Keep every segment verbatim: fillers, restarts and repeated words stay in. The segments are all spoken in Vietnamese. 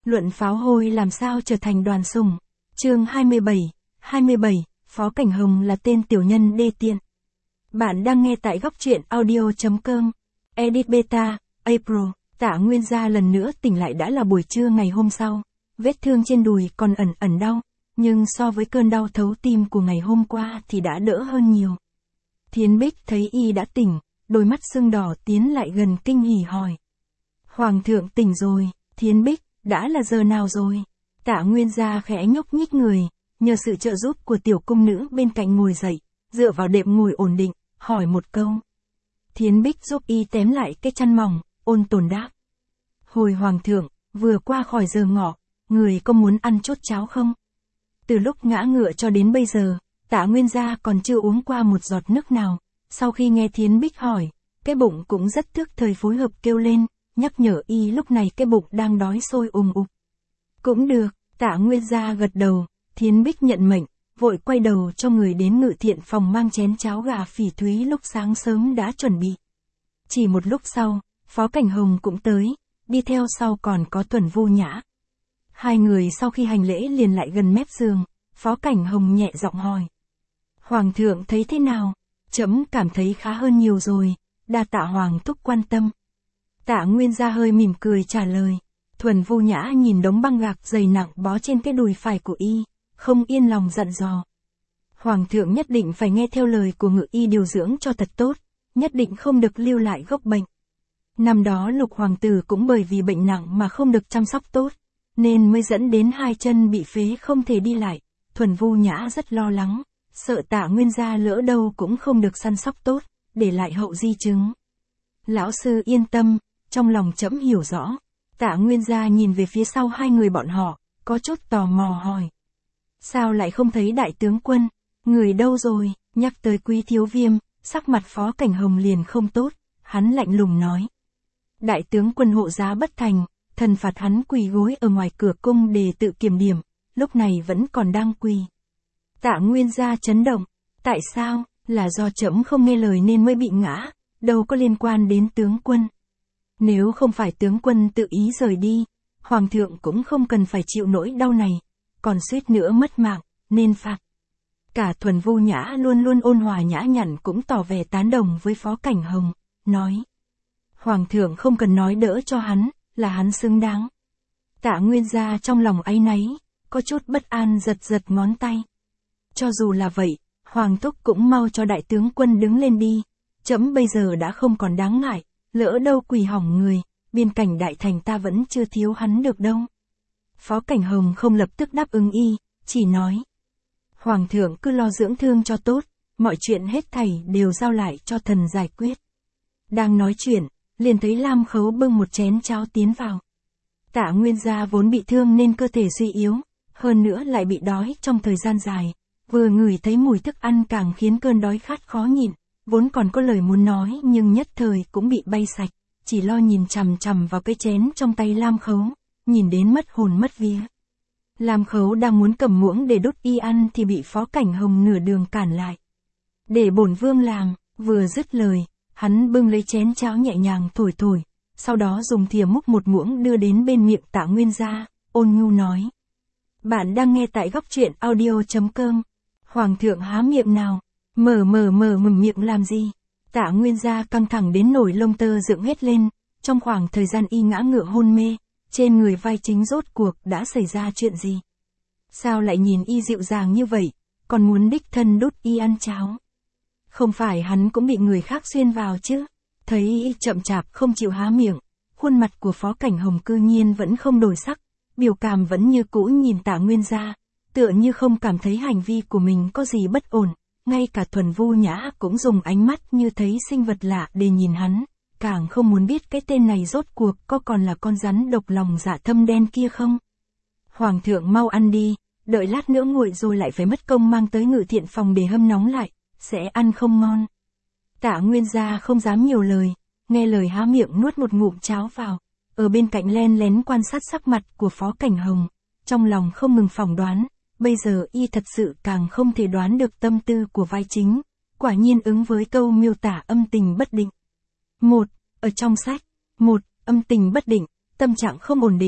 Luận pháo hôi làm sao trở thành đoàn sủng. Chương hai mươi bảy, hai mươi bảy, Phó Cảnh Hồng là tên tiểu nhân đê tiện. Bạn đang nghe tại góc truyện audio chấm com. Edit Beta, April. Tạ Nguyên Gia lần nữa tỉnh lại đã là buổi trưa ngày hôm sau. Vết thương trên đùi còn ẩn ẩn đau, nhưng so với cơn đau thấu tim của ngày hôm qua thì đã đỡ hơn nhiều. Thiến Bích thấy y đã tỉnh, đôi mắt sưng đỏ tiến lại gần kinh hỉ hỏi. Hoàng thượng tỉnh rồi. Thiến Bích, đã là giờ nào rồi? Tạ Nguyên Gia khẽ nhúc nhích người, nhờ sự trợ giúp của tiểu cung nữ bên cạnh ngồi dậy, dựa vào đệm ngồi ổn định, hỏi một câu. Thiến Bích giúp y tém lại cái chăn mỏng, ôn tồn đáp. Hồi hoàng thượng, vừa qua khỏi giờ ngọ, người có muốn ăn chút cháo không? Từ lúc ngã ngựa cho đến bây giờ, Tạ Nguyên Gia còn chưa uống qua một giọt nước nào. Sau khi nghe Thiến Bích hỏi, cái bụng cũng rất thức thời phối hợp kêu lên, nhắc nhở y lúc này cái bụng đang đói sôi ùm ục. Cũng được, Tạ Nguyên Gia gật đầu. Thiến Bích nhận mệnh, vội quay đầu cho người đến ngự thiện phòng mang chén cháo gà phỉ thúy lúc sáng sớm đã chuẩn bị. Chỉ một lúc sau, Phó Cảnh Hồng cũng tới, đi theo sau còn có Tuần Vu Nhã. Hai người sau khi hành lễ liền lại gần mép giường, Phó Cảnh Hồng nhẹ giọng hỏi. Hoàng thượng thấy thế nào? Trẫm cảm thấy khá hơn nhiều rồi, đa tạ Hoàng thúc quan tâm. Tạ Nguyên Gia hơi mỉm cười trả lời. Thuần Vu Nhã nhìn đống băng gạc dày nặng bó trên cái đùi phải của y, không yên lòng dặn dò. Hoàng thượng nhất định phải nghe theo lời của ngự y điều dưỡng cho thật tốt, nhất định không được lưu lại gốc bệnh. Năm đó Lục hoàng tử cũng bởi vì bệnh nặng mà không được chăm sóc tốt, nên mới dẫn đến hai chân bị phế không thể đi lại. Thuần Vu Nhã rất lo lắng, sợ Tạ Nguyên Gia lỡ đâu cũng không được săn sóc tốt, để lại hậu di chứng. Lão sư yên tâm, trong lòng trẫm hiểu rõ. Tạ Nguyên Gia nhìn về phía sau hai người bọn họ, có chút tò mò hỏi. Sao lại không thấy đại tướng quân? Người đâu rồi? Nhắc tới Quý Thiếu Viêm, sắc mặt Phó Cảnh Hồng liền không tốt, hắn lạnh lùng nói. Đại tướng quân hộ giá bất thành, thần phạt hắn quỳ gối ở ngoài cửa cung để tự kiểm điểm, lúc này vẫn còn đang quỳ. Tạ Nguyên Gia chấn động, tại sao? Là do trẫm không nghe lời nên mới bị ngã, đâu có liên quan đến tướng quân. Nếu không phải tướng quân tự ý rời đi, hoàng thượng cũng không cần phải chịu nỗi đau này, còn suýt nữa mất mạng, nên phạt. Cả Thuần Vu Nhã luôn luôn ôn hòa nhã nhặn cũng tỏ vẻ tán đồng với Phó Cảnh Hồng, nói. Hoàng thượng không cần nói đỡ cho hắn, là hắn xứng đáng. Tạ Nguyên Gia trong lòng áy náy, có chút bất an giật giật ngón tay. Cho dù là vậy, Hoàng thúc cũng mau cho đại tướng quân đứng lên đi, trẫm bây giờ đã không còn đáng ngại. Lỡ đâu quỳ hỏng người, biên cảnh đại thành ta vẫn chưa thiếu hắn được đâu. Phó Cảnh Hồng không lập tức đáp ứng y, chỉ nói. Hoàng thượng cứ lo dưỡng thương cho tốt, mọi chuyện hết thảy đều giao lại cho thần giải quyết. Đang nói chuyện, liền thấy Lam Khấu bưng một chén cháo tiến vào. Tạ Nguyên Gia vốn bị thương nên cơ thể suy yếu, hơn nữa lại bị đói trong thời gian dài, vừa ngửi thấy mùi thức ăn càng khiến cơn đói khát khó nhịn. Vốn còn có lời muốn nói nhưng nhất thời cũng bị bay sạch, chỉ lo nhìn chằm chằm vào cái chén trong tay Lam Khấu, nhìn đến mất hồn mất vía. Lam Khấu đang muốn cầm muỗng để đút y ăn thì bị Phó Cảnh Hồng nửa đường cản lại. Để bổn vương làm, vừa dứt lời, hắn bưng lấy chén cháo nhẹ nhàng thổi thổi, sau đó dùng thìa múc một muỗng đưa đến bên miệng Tạ Nguyên Gia, ôn nhu nói. Bạn đang nghe tại góc truyện audio chấm com. Hoàng thượng há miệng nào. Mở mở mở mừng miệng làm gì? Tạ Nguyên Gia căng thẳng đến nổi lông tơ dựng hết lên, trong khoảng thời gian y ngã ngựa hôn mê, trên người vai chính rốt cuộc đã xảy ra chuyện gì? Sao lại nhìn y dịu dàng như vậy, còn muốn đích thân đút y ăn cháo? Không phải hắn cũng bị người khác xuyên vào chứ? Thấy y chậm chạp không chịu há miệng, khuôn mặt của Phó Cảnh Hồng cư nhiên vẫn không đổi sắc, biểu cảm vẫn như cũ nhìn Tạ Nguyên Gia, tựa như không cảm thấy hành vi của mình có gì bất ổn. Ngay cả Thuần Vu Nhã cũng dùng ánh mắt như thấy sinh vật lạ để nhìn hắn, càng không muốn biết cái tên này rốt cuộc có còn là con rắn độc lòng dạ thâm đen kia không. Hoàng thượng mau ăn đi, đợi lát nữa nguội rồi lại phải mất công mang tới ngự thiện phòng để hâm nóng lại, sẽ ăn không ngon. Tạ Nguyên Gia không dám nhiều lời, nghe lời há miệng nuốt một ngụm cháo vào, ở bên cạnh len lén quan sát sắc mặt của Phó Cảnh Hồng, trong lòng không ngừng phỏng đoán. Bây giờ y thật sự càng không thể đoán được tâm tư của vai chính, quả nhiên ứng với câu miêu tả âm tình bất định. Một, ở trong sách, một, âm tình bất định, tâm trạng không ổn định,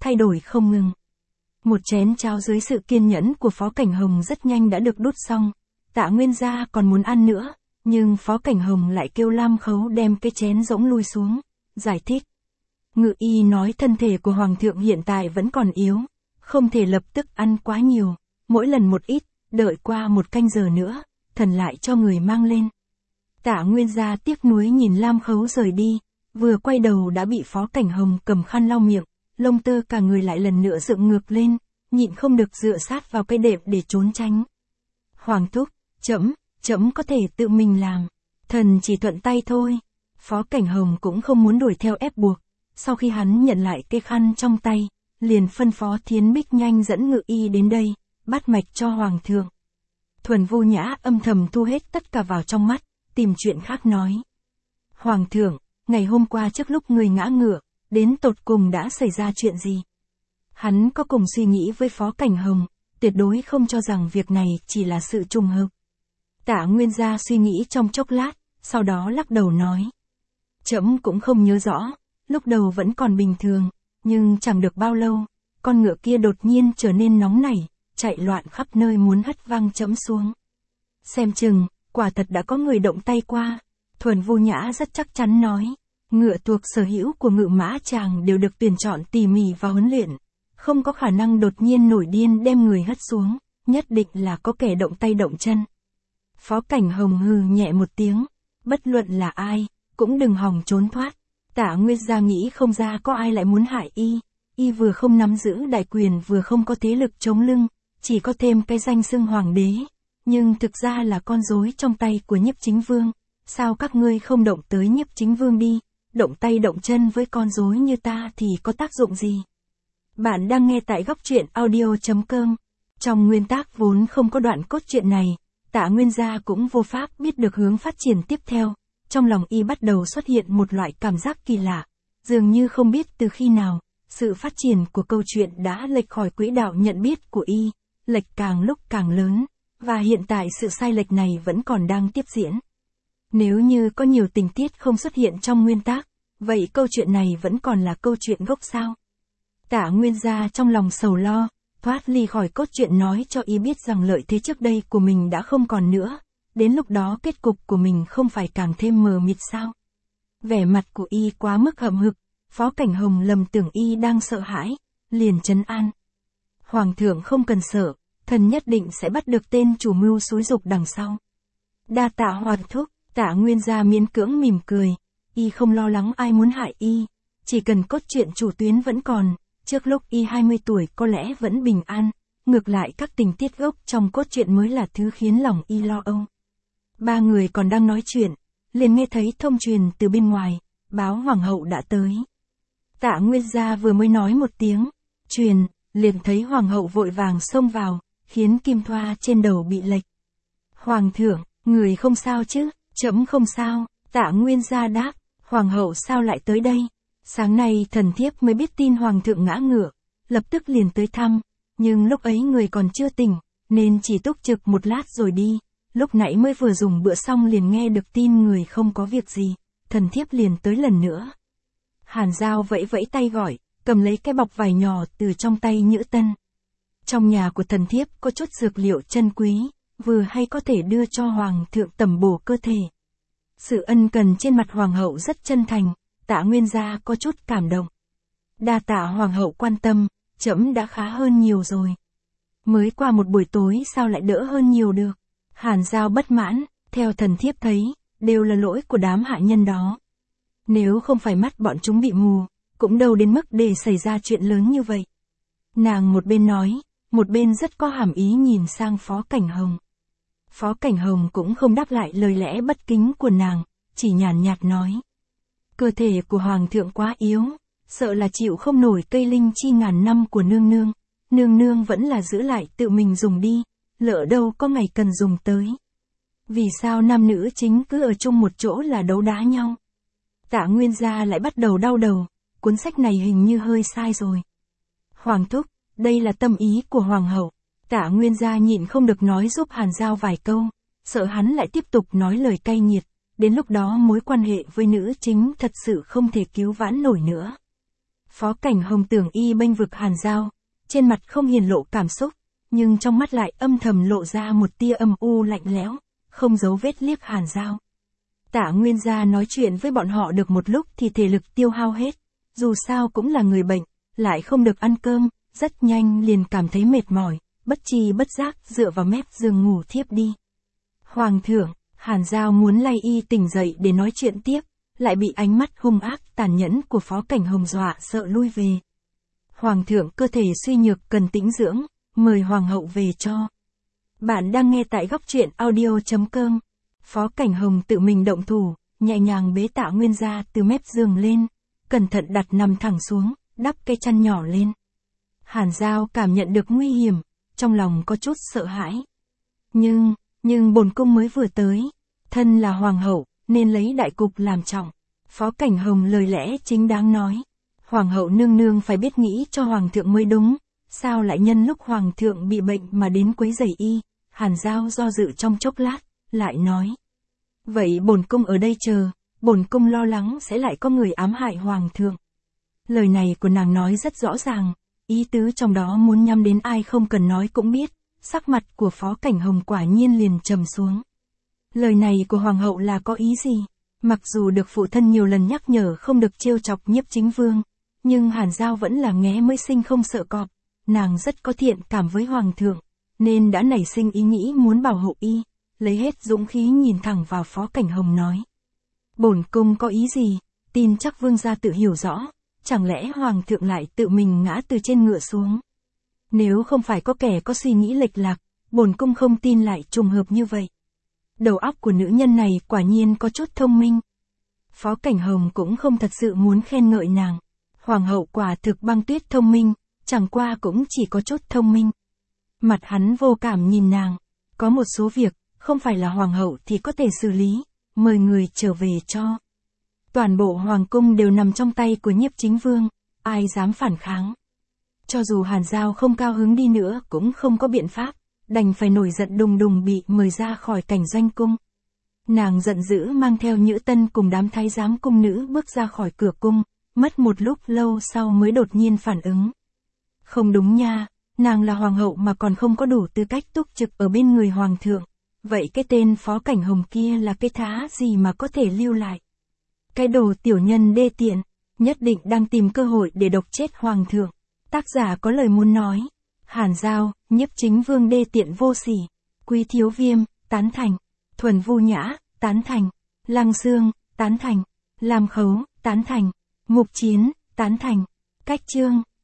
thay đổi không ngừng. Một chén cháo dưới sự kiên nhẫn của Phó Cảnh Hồng rất nhanh đã được đút xong, Tạ Nguyên Gia còn muốn ăn nữa, nhưng Phó Cảnh Hồng lại kêu Lam Khấu đem cái chén rỗng lui xuống, giải thích. Ngự y nói thân thể của Hoàng thượng hiện tại vẫn còn yếu, không thể lập tức ăn quá nhiều, mỗi lần một ít, đợi qua một canh giờ nữa, thần lại cho người mang lên. Tạ Nguyên Gia tiếc nuối nhìn Lam Khấu rời đi, vừa quay đầu đã bị Phó Cảnh Hồng cầm khăn lau miệng, lông tơ cả người lại lần nữa dựng ngược lên, nhịn không được dựa sát vào cây đệm để trốn tránh. Hoàng thúc, trẫm, trẫm có thể tự mình làm, thần chỉ thuận tay thôi. Phó Cảnh Hồng cũng không muốn đuổi theo ép buộc, sau khi hắn nhận lại cây khăn trong tay, liền phân phó Thiến Bích nhanh dẫn ngự y đến đây, bắt mạch cho Hoàng thượng. Thuần Vô Nhã âm thầm thu hết tất cả vào trong mắt, tìm chuyện khác nói. Hoàng thượng, ngày hôm qua trước lúc người ngã ngựa, đến tột cùng đã xảy ra chuyện gì? Hắn có cùng suy nghĩ với Phó Cảnh Hồng, tuyệt đối không cho rằng việc này chỉ là sự trùng hợp. Tạ Nguyên Gia suy nghĩ trong chốc lát, sau đó lắc đầu nói. Trẫm cũng không nhớ rõ, lúc đầu vẫn còn bình thường, nhưng chẳng được bao lâu, con ngựa kia đột nhiên trở nên nóng nảy, chạy loạn khắp nơi muốn hất văng trẫm xuống. Xem chừng, quả thật đã có người động tay qua. Thuần Vô Nhã rất chắc chắn nói, ngựa thuộc sở hữu của Ngự Mã Tràng đều được tuyển chọn tỉ mỉ và huấn luyện, không có khả năng đột nhiên nổi điên đem người hất xuống, nhất định là có kẻ động tay động chân. Phó Cảnh Hồng hừ nhẹ một tiếng, bất luận là ai, cũng đừng hòng trốn thoát. Tạ Nguyên Gia nghĩ không ra có ai lại muốn hại y, y vừa không nắm giữ đại quyền vừa không có thế lực chống lưng, chỉ có thêm cái danh xưng hoàng đế, nhưng thực ra là con rối trong tay của Nhiếp Chính Vương. Sao các ngươi không động tới Nhiếp Chính Vương đi, động tay động chân với con rối như ta thì có tác dụng gì? Bạn đang nghe tại góc truyện audio chấm com. Trong nguyên tác vốn không có đoạn cốt truyện này, Tạ Nguyên Gia cũng vô pháp biết được hướng phát triển tiếp theo. Trong lòng y bắt đầu xuất hiện một loại cảm giác kỳ lạ, dường như không biết từ khi nào, sự phát triển của câu chuyện đã lệch khỏi quỹ đạo nhận biết của y, lệch càng lúc càng lớn, và hiện tại sự sai lệch này vẫn còn đang tiếp diễn. Nếu như có nhiều tình tiết không xuất hiện trong nguyên tác, vậy câu chuyện này vẫn còn là câu chuyện gốc sao? Tạ Nguyên Gia trong lòng sầu lo, thoát ly khỏi cốt truyện nói cho y biết rằng lợi thế trước đây của mình đã không còn nữa, đến lúc đó kết cục của mình không phải càng thêm mờ mịt sao? Vẻ mặt của y quá mức hậm hực, Phó Cảnh Hồng lầm tưởng y đang sợ hãi, liền trấn an. Hoàng thượng không cần sợ, thần nhất định sẽ bắt được tên chủ mưu xúi dục đằng sau. Đa tạ Hoàng thúc. Tạ Nguyên Gia miễn cưỡng mỉm cười, y không lo lắng ai muốn hại y, chỉ cần cốt truyện chủ tuyến vẫn còn, trước lúc y hai mươi tuổi có lẽ vẫn bình an, ngược lại các tình tiết gốc trong cốt truyện mới là thứ khiến lòng y lo âu. Ba người còn đang nói chuyện, liền nghe thấy thông truyền từ bên ngoài, báo Hoàng hậu đã tới. Tạ Nguyên Gia vừa mới nói một tiếng, truyền, liền thấy Hoàng hậu vội vàng xông vào, khiến kim thoa trên đầu bị lệch. Hoàng thượng, người không sao chứ? Trẫm không sao, Tạ Nguyên Gia đáp. Hoàng hậu sao lại tới đây? Sáng nay thần thiếp mới biết tin Hoàng thượng ngã ngựa, lập tức liền tới thăm, nhưng lúc ấy người còn chưa tỉnh, nên chỉ túc trực một lát rồi đi, lúc nãy mới vừa dùng bữa xong liền nghe được tin người không có việc gì, thần thiếp liền tới lần nữa. Hàn Giao vẫy vẫy tay gọi, cầm lấy cái bọc vải nhỏ từ trong tay Nhữ Tân. Trong nhà của thần thiếp có chút dược liệu chân quý, vừa hay có thể đưa cho Hoàng thượng tẩm bổ cơ thể. Sự ân cần trên mặt Hoàng hậu rất chân thành, Tạ Nguyên Gia có chút cảm động. Đa tạ Hoàng hậu quan tâm, trẫm đã khá hơn nhiều rồi. Mới qua một buổi tối sao lại đỡ hơn nhiều được? Hàn Giao bất mãn, theo thần thiếp thấy, đều là lỗi của đám hạ nhân đó. Nếu không phải mắt bọn chúng bị mù, cũng đâu đến mức để xảy ra chuyện lớn như vậy. Nàng một bên nói, một bên rất có hàm ý nhìn sang Phó Cảnh Hồng. Phó Cảnh Hồng cũng không đáp lại lời lẽ bất kính của nàng, chỉ nhàn nhạt nói. Cơ thể của Hoàng thượng quá yếu, sợ là chịu không nổi cây linh chi ngàn năm của nương nương, nương nương vẫn là giữ lại tự mình dùng đi, lỡ đâu có ngày cần dùng tới. Vì sao nam nữ chính cứ ở chung một chỗ là đấu đá nhau? Tạ Nguyên Gia lại bắt đầu đau đầu, cuốn sách này hình như hơi sai rồi. Hoàng thúc, đây là tâm ý của Hoàng hậu. Tạ Nguyên Gia nhịn không được nói giúp Hàn Giao vài câu, sợ hắn lại tiếp tục nói lời cay nghiệt, đến lúc đó mối quan hệ với nữ chính thật sự không thể cứu vãn nổi nữa. Phó Cảnh Hồng tưởng y bênh vực Hàn Giao, trên mặt không hiển lộ cảm xúc, nhưng trong mắt lại âm thầm lộ ra một tia âm u lạnh lẽo, không giấu vết liếc Hàn Giao. Tạ Nguyên Gia nói chuyện với bọn họ được một lúc thì thể lực tiêu hao hết, dù sao cũng là người bệnh, lại không được ăn cơm, rất nhanh liền cảm thấy mệt mỏi, bất tri bất giác dựa vào mép giường ngủ thiếp đi. Hoàng thượng, Hàn Giao muốn lay y tỉnh dậy để nói chuyện tiếp, lại bị ánh mắt hung ác tàn nhẫn của Phó Cảnh Hồng dọa sợ lui về. Hoàng thượng cơ thể suy nhược cần tĩnh dưỡng, mời Hoàng hậu về cho. Bạn đang nghe tại góc truyện audio chấm com. Phó Cảnh Hồng tự mình động thủ, nhẹ nhàng bế Tạ Nguyên Gia từ mép giường lên, cẩn thận đặt nằm thẳng xuống, đắp cái chăn nhỏ lên. Hàn Giao cảm nhận được nguy hiểm, trong lòng có chút sợ hãi. Nhưng, nhưng bổn cung mới vừa tới, thân là hoàng hậu, nên lấy đại cục làm trọng. Phó Cảnh Hồng lời lẽ chính đáng nói. Hoàng hậu nương nương phải biết nghĩ cho hoàng thượng mới đúng, sao lại nhân lúc hoàng thượng bị bệnh mà đến quấy rầy y. Hàn Giao do dự trong chốc lát, lại nói. Vậy bổn cung ở đây chờ, bổn cung lo lắng sẽ lại có người ám hại hoàng thượng. Lời này của nàng nói rất rõ ràng, ý tứ trong đó muốn nhắm đến ai không cần nói cũng biết, sắc mặt của Phó Cảnh Hồng quả nhiên liền trầm xuống. Lời này của hoàng hậu là có ý gì? Mặc dù được phụ thân nhiều lần nhắc nhở không được trêu chọc Nhiếp Chính Vương, nhưng Hàn Giao vẫn là nghé mới sinh không sợ cọp, nàng rất có thiện cảm với hoàng thượng, nên đã nảy sinh ý nghĩ muốn bảo hộ y, lấy hết dũng khí nhìn thẳng vào Phó Cảnh Hồng nói. Bổn cung có ý gì, tin chắc vương gia tự hiểu rõ, chẳng lẽ hoàng thượng lại tự mình ngã từ trên ngựa xuống. Nếu không phải có kẻ có suy nghĩ lệch lạc, bổn cung không tin lại trùng hợp như vậy. Đầu óc của nữ nhân này quả nhiên có chút thông minh. Phó Cảnh Hồng cũng không thật sự muốn khen ngợi nàng. Hoàng hậu quả thực băng tuyết thông minh, chẳng qua cũng chỉ có chút thông minh. Mặt hắn vô cảm nhìn nàng, có một số việc, không phải là hoàng hậu thì có thể xử lý, mời người trở về cho. Toàn bộ hoàng cung đều nằm trong tay của Nhiếp Chính Vương, ai dám phản kháng. Cho dù Hàn Giao không cao hứng đi nữa cũng không có biện pháp, đành phải nổi giận đùng đùng bị mời ra khỏi cảnh doanh cung. Nàng giận dữ mang theo Nhữ Tân cùng đám thái giám cung nữ bước ra khỏi cửa cung, mất một lúc lâu sau mới đột nhiên phản ứng. Không đúng nha, nàng là hoàng hậu mà còn không có đủ tư cách túc trực ở bên người hoàng thượng, vậy cái tên Phó Cảnh Hồng kia là cái thá gì mà có thể lưu lại? Cái đồ tiểu nhân đê tiện, nhất định đang tìm cơ hội để độc chết hoàng thượng. Tác giả có lời muốn nói. Hàn Giao, Nhiếp Chính Vương đê tiện vô sỉ. Quý Thiếu Viêm, tán thành. Thuần Vu Nhã, tán thành. Lăng Xương, tán thành. Lam Khấu, tán thành. Mục Chiến, tán thành. Cách chương.